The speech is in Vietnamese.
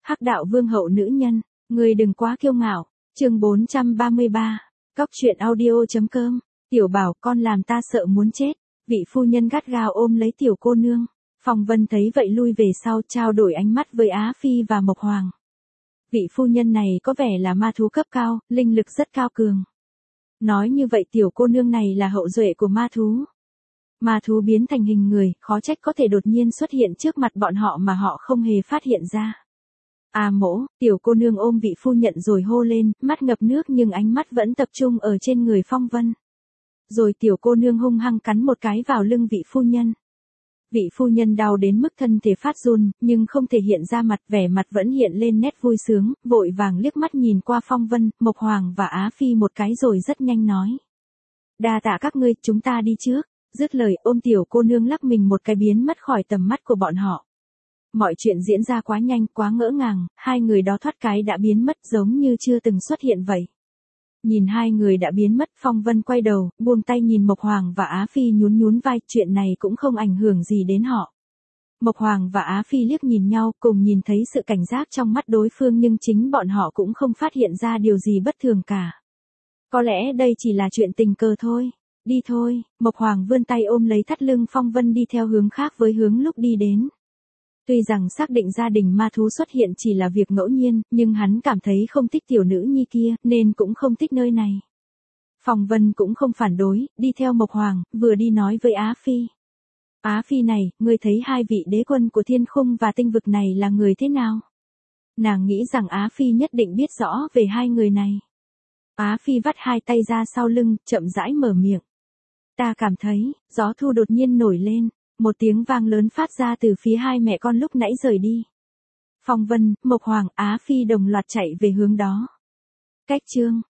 Hắc đạo vương hậu nữ nhân, người đừng quá kiêu ngạo. Chương 433. Cóc truyện audio.com. Tiểu Bảo, con làm ta sợ muốn chết. Vị phu nhân gắt gao ôm lấy tiểu cô nương. Phong Vân thấy vậy lui về sau, trao đổi ánh mắt với Á Phi và Mộc Hoàng. Vị phu nhân này có vẻ là ma thú cấp cao, linh lực rất cao cường. Nói như vậy tiểu cô nương này là hậu duệ của ma thú. Ma thú biến thành hình người, khó trách có thể đột nhiên xuất hiện trước mặt bọn họ mà họ không hề phát hiện ra. À mỗ, tiểu cô nương ôm vị phu nhân rồi hô lên, mắt ngập nước nhưng ánh mắt vẫn tập trung ở trên người Phong Vân. Rồi tiểu cô nương hung hăng cắn một cái vào lưng vị phu nhân. Vị phu nhân đau đến mức thân thể phát run, nhưng không thể hiện ra mặt, vẻ mặt vẫn hiện lên nét vui sướng, vội vàng liếc mắt nhìn qua Phong Vân, Mộc Hoàng và Á Phi một cái rồi rất nhanh nói. Đa tạ các ngươi, chúng ta đi trước. Dứt lời ôm tiểu cô nương lắc mình một cái biến mất khỏi tầm mắt của bọn họ. Mọi chuyện diễn ra quá nhanh, quá ngỡ ngàng, hai người đó thoát cái đã biến mất giống như chưa từng xuất hiện vậy. Nhìn hai người đã biến mất, Phong Vân quay đầu, buông tay nhìn Mộc Hoàng và Á Phi nhún nhún vai, chuyện này cũng không ảnh hưởng gì đến họ. Mộc Hoàng và Á Phi liếc nhìn nhau, cùng nhìn thấy sự cảnh giác trong mắt đối phương nhưng chính bọn họ cũng không phát hiện ra điều gì bất thường cả. Có lẽ đây chỉ là chuyện tình cờ thôi. Đi thôi, Mộc Hoàng vươn tay ôm lấy thắt lưng Phong Vân đi theo hướng khác với hướng lúc đi đến. Tuy rằng xác định gia đình ma thú xuất hiện chỉ là việc ngẫu nhiên, nhưng hắn cảm thấy không thích tiểu nữ nhi kia, nên cũng không thích nơi này. Phong Vân cũng không phản đối, đi theo Mộc Hoàng, vừa đi nói với Á Phi. Á Phi này, ngươi thấy hai vị đế quân của thiên khung và tinh vực này là người thế nào? Nàng nghĩ rằng Á Phi nhất định biết rõ về hai người này. Á Phi vắt hai tay ra sau lưng, chậm rãi mở miệng. Ta cảm thấy, gió thu đột nhiên nổi lên, một tiếng vang lớn phát ra từ phía hai mẹ con lúc nãy rời đi. Phong Vân, Mộc Hoàng, Á Phi đồng loạt chạy về hướng đó. Cách chương